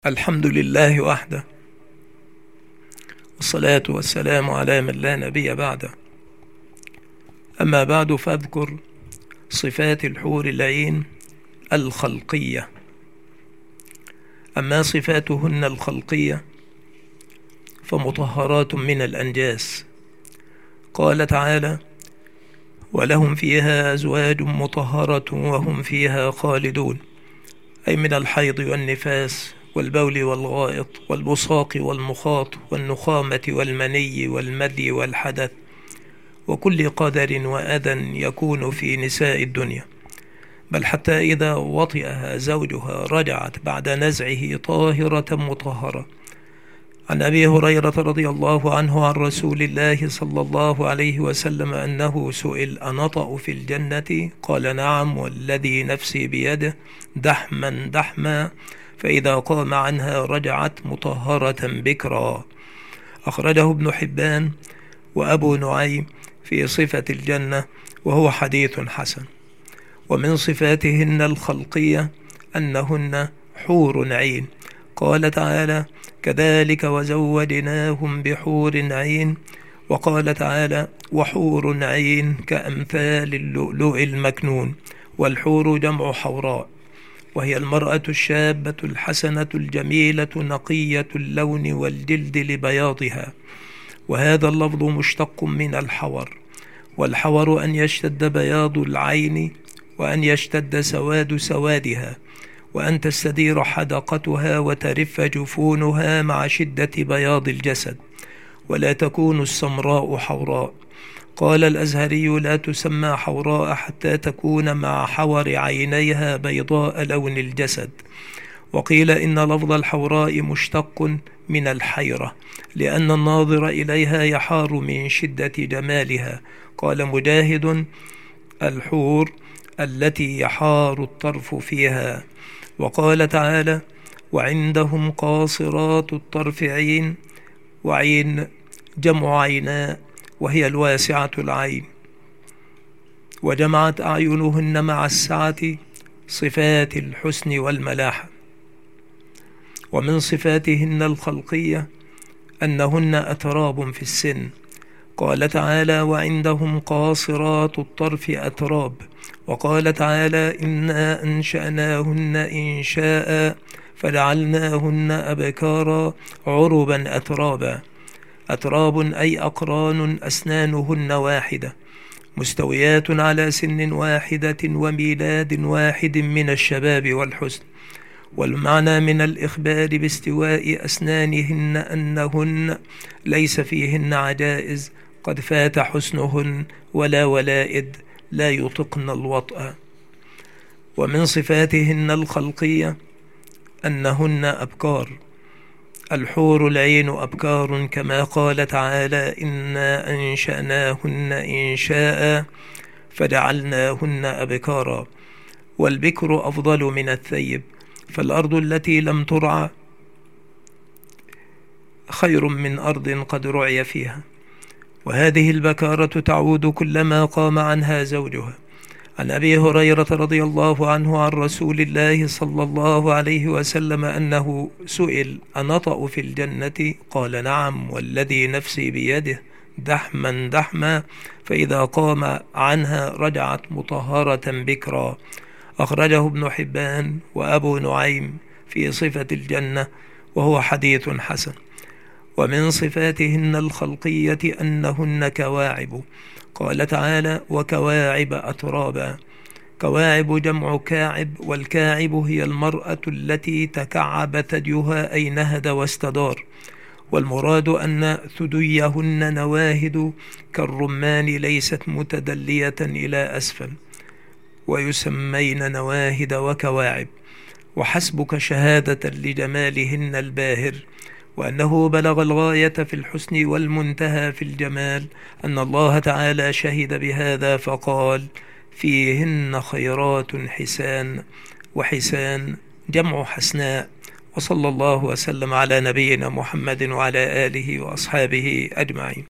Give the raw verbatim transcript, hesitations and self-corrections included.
الحمد لله وحده، والصلاة والسلام على من لا نبي بعده. أما بعد، فاذكر صفات الحور العين الخلقية. أما صفاتهن الخلقية فمطهرات من الأنجاس. قال تعالى: ولهم فيها أزواج مطهرة وهم فيها خالدون، أي من الحيض والنفاس والبول والغائط والبصاق والمخاط والنخامة والمني والمدي والحدث وكل قدر وأذى يكون في نساء الدنيا، بل حتى إذا وطئها زوجها رجعت بعد نزعه طاهرة مطهرة. عن أبي هريرة رضي الله عنه عن رسول الله صلى الله عليه وسلم أنه سئل: أنطأ في الجنة؟ قال: نعم والذي نفسي بيده، دحما دحما، فإذا قام عنها رجعت مطهرة بكرا. أخرجه ابن حبان وأبو نعيم في صفة الجنة، وهو حديث حسن. ومن صفاتهن الخلقية أنهن حور عين. قال تعالى: كذلك وزوجناهم بحور عين. وقال تعالى: وحور عين كأمثال اللؤلؤ المكنون. والحور جمع حوراء، وهي المرأة الشابة الحسنة الجميلة نقية اللون والجلد لبياضها. وهذا اللفظ مشتق من الحور، والحور أن يشتد بياض العين، وأن يشتد سواد سوادها، وأن تستدير حدقتها وترف جفونها مع شدة بياض الجسد، ولا تكون السمراء حوراء. قال الأزهري: لا تسمى حوراء حتى تكون مع حور عينيها بيضاء لون الجسد. وقيل إن لفظ الحوراء مشتق من الحيرة، لأن الناظر إليها يحار من شدة جمالها. قال مجاهد: الحور التي يحار الطرف فيها. وقال تعالى: وعندهم قاصرات الطرف عين. وعين جمع عيناء، وهي الواسعة العين. وجمعت أعينهن مع السعة صفات الحسن والملاحة. ومن صفاتهن الخلقية أنهن أتراب في السن. قال تعالى: وعندهم قاصرات الطرف أتراب. وقال تعالى: إنا أنشأناهن إنشاء فجعلناهن أبكارا عربا أترابا. أتراب أي أقران أسنانهن واحدة، مستويات على سن واحدة وميلاد واحد من الشباب والحسن. والمعنى من الإخبار باستواء أسنانهن أنهن ليس فيهن عجائز قد فات حسنهن، ولا ولائد لا يطقن الوطأ. ومن صفاتهن الخلقية أنهن أبكار. الحور العين أبكار، كما قال تعالى: إنا أنشأناهن إنشاء فجعلناهن أبكارا. والبكر أفضل من الثيب، فالأرض التي لم ترعى خير من أرض قد رعي فيها. وهذه البكارة تعود كلما قام عنها زوجها. عن أبي هريرة رضي الله عنه عن رسول الله صلى الله عليه وسلم أنه سئل: أنطأ في الجنة؟ قال: نعم والذي نفسي بيده، دحما دحما، فإذا قام عنها رجعت مطهرة بكرا. أخرجه ابن حبان وأبو نعيم في صفة الجنة، وهو حديث حسن. ومن صفاتهن الخلقية أنهن كواعب. قال تعالى: وكواعب أترابا. كواعب جمع كاعب، والكاعب هي المرأة التي تكعب ثديها أي نهد واستدار. والمراد أن ثديهن نواهد كالرمان ليست متدلية إلى أسفل، ويسمين نواهد وكواعب. وحسبك شهادة لجمالهن الباهر، وأنه بلغ الغاية في الحسن والمنتهى في الجمال، أن الله تعالى شهد بهذا فقال: فيهن خيرات حسان. وحسان جمع حسناء. وصلى الله وسلم على نبينا محمد وعلى آله وأصحابه أجمعين.